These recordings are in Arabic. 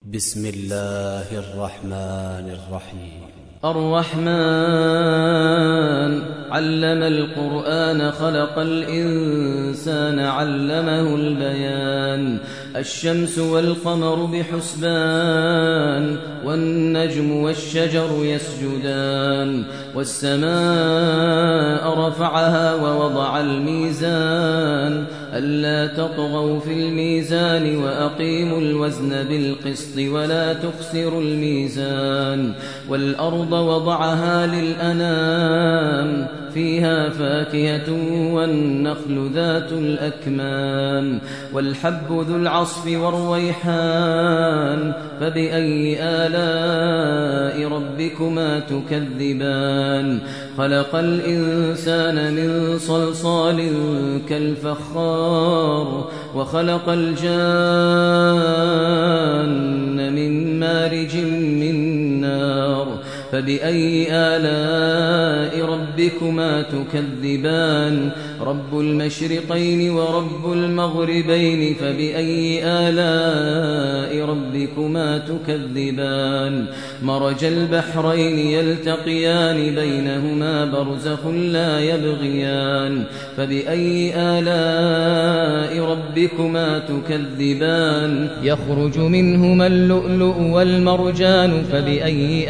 بسم الله الرحمن الرحيم. الرحمن علم القرآن خلق الإنسان علمه البيان. الشمس والقمر بحسبان والنجم والشجر يسجدان والسماء رفعها ووضع الميزان ألا تطغوا في الميزان وأقيموا الوزن بالقسط ولا تخسروا الميزان والأرض وضعها للأنام فيها فاكهة والنخل ذات الأكمام والحب ذو العصف والريحان فبأي آلاء ربكما تكذبان. خلق الإنسان من صلصال كالفخار وخلق الجان من مارج من نار فبأي آلاء ربكما تكذبان. رب المشرقين ورب المغربين فبأي آلاء ربكما تكذبان. مرج البحرين يلتقيان بينهما برزخ لا يبغيان فبأي آلاء ربكما تكذبان. يخرج منهما اللؤلؤ والمرجان فبأي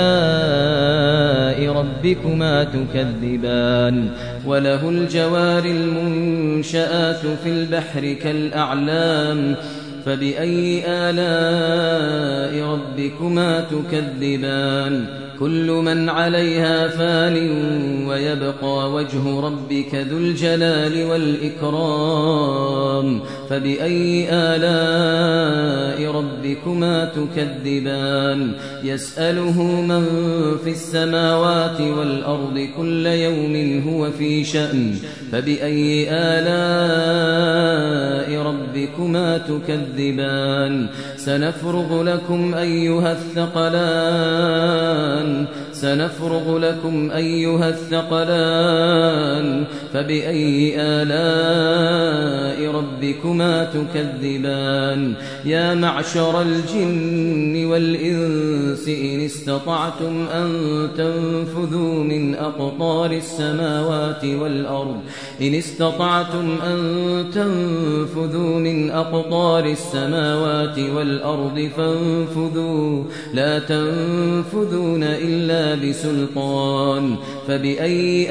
آلاء ربكما تكذبان. وله الجوار المنشآت في البحر كالأعلام فبأي آلاء ربكما تكذبان. كل من عليها فان ويبقى وجه ربك ذو الجلال والإكرام فبأي آلاء ربكما تكذبان. يسأله من في السماوات والأرض كل يوم هو في شأن فبأي آلاء ربكما تكذبان. سنفرغ لكم أيها الثقلان فبأي آلاء ربكما تكذبان. يا معشر الجن والإنس إن استطعتم أن تنفذوا من أقطار السماوات والأرض فانفذوا لا تنفذون إلا بسلطان فبأي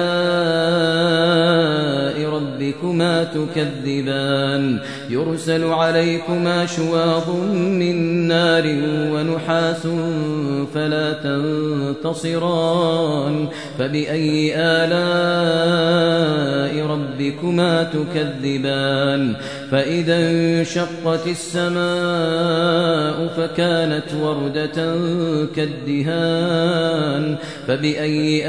آلاء ربكما تكذبان. يرسل عليكما شواظ من نار ونحاس فلا تنتصران فبأي آلاء ربكما تكذبان. فإذا انشقت السماء فكانت وردة كالدهان فبأي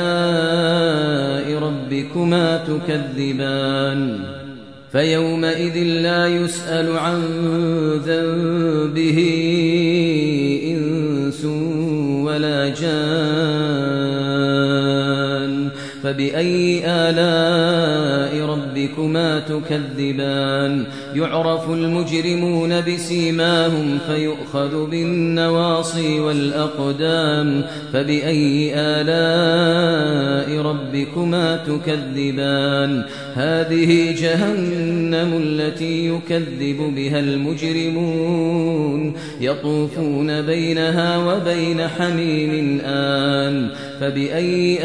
آلاء ربكما تكذبان. فيومئذ لا يسأل عن ذنبه إنس ولا جان فبأي آلاء ربكما تكذبان. يعرف المجرمون بسيماهم فيؤخذ بالنواصي والأقدام فبأي آلاء ربكما تكذبان. هذه جهنم التي يكذب بها المجرمون يطوفون بينها وبين حميم آن فبأي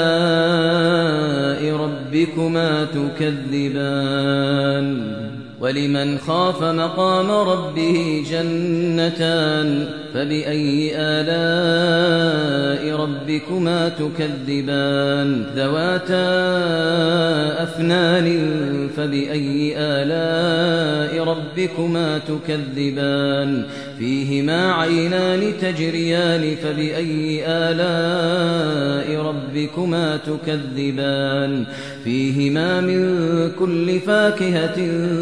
آلاء ربكما تكذبان. ولمن خاف مقام ربه جنتان فبأي آلاء ربكما تكذبان. ذواتا أفنان فبأي آلاء ربكما تكذبان. فيهما عينان تجريان فبأي آلاء ربكما تكذبان. فيهما من كل فاكهة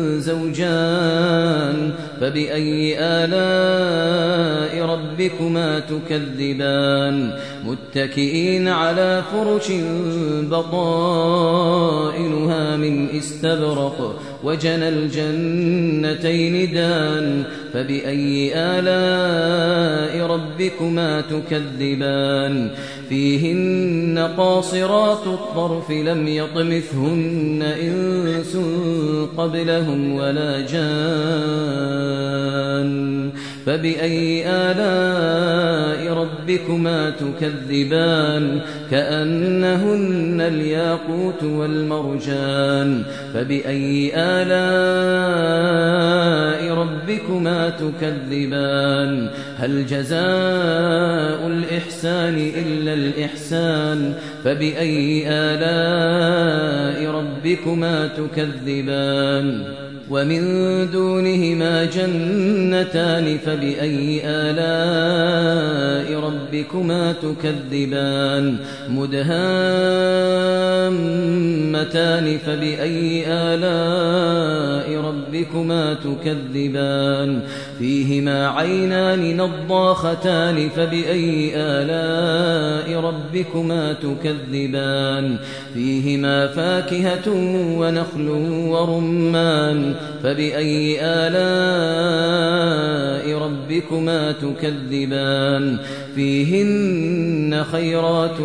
زوجان فبأي آلاء ربكما تكذبان. متكئين على فرش بطائنها من استبرق وجنى الجنتين دان فبأي آلاء ربكما تكذبان فيهن قاصرات الطرف لم يطمثهن إنس قبلهم ولا جان فبأي آلاء ربكما تكذبان كأنهن الياقوت والمرجان فبأي آلاء ربكما تكذبان هل جزاء الإحسان إلا الإحسان فبأي آلاء ربكما تكذبان ومن دونهما جنتان فبأي آلاء ربكما تكذبان مدهامتان فبأي آلاء ربكما تكذبان فيهما عينان نضاختان فبأي آلاء ربكما تكذبان فيهما فاكهة ونخل ورمان فبأي آلاء ربكما تكذبان فيهن خيرات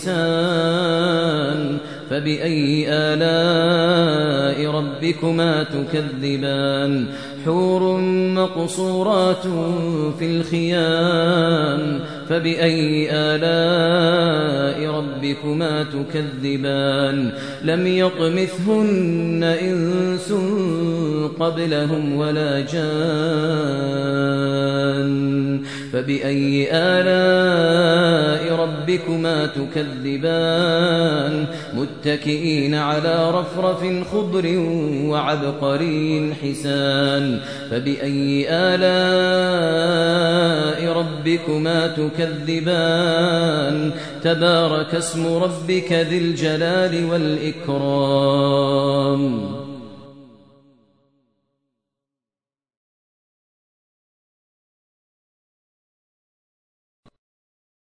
حسان فبأي آلاء ربكما تكذبان حور مقصورات في الخيام فبأي آلاء ربكما تكذبان لم يطمثهن إنس قبلهم ولا جان فبأي آلاء ربكما تكذبان متكئين على رفرف خضر وعبقري حسان فبأي آلاء ربكما تكذبان تبارك اسم ربك ذي الجلال والإكرام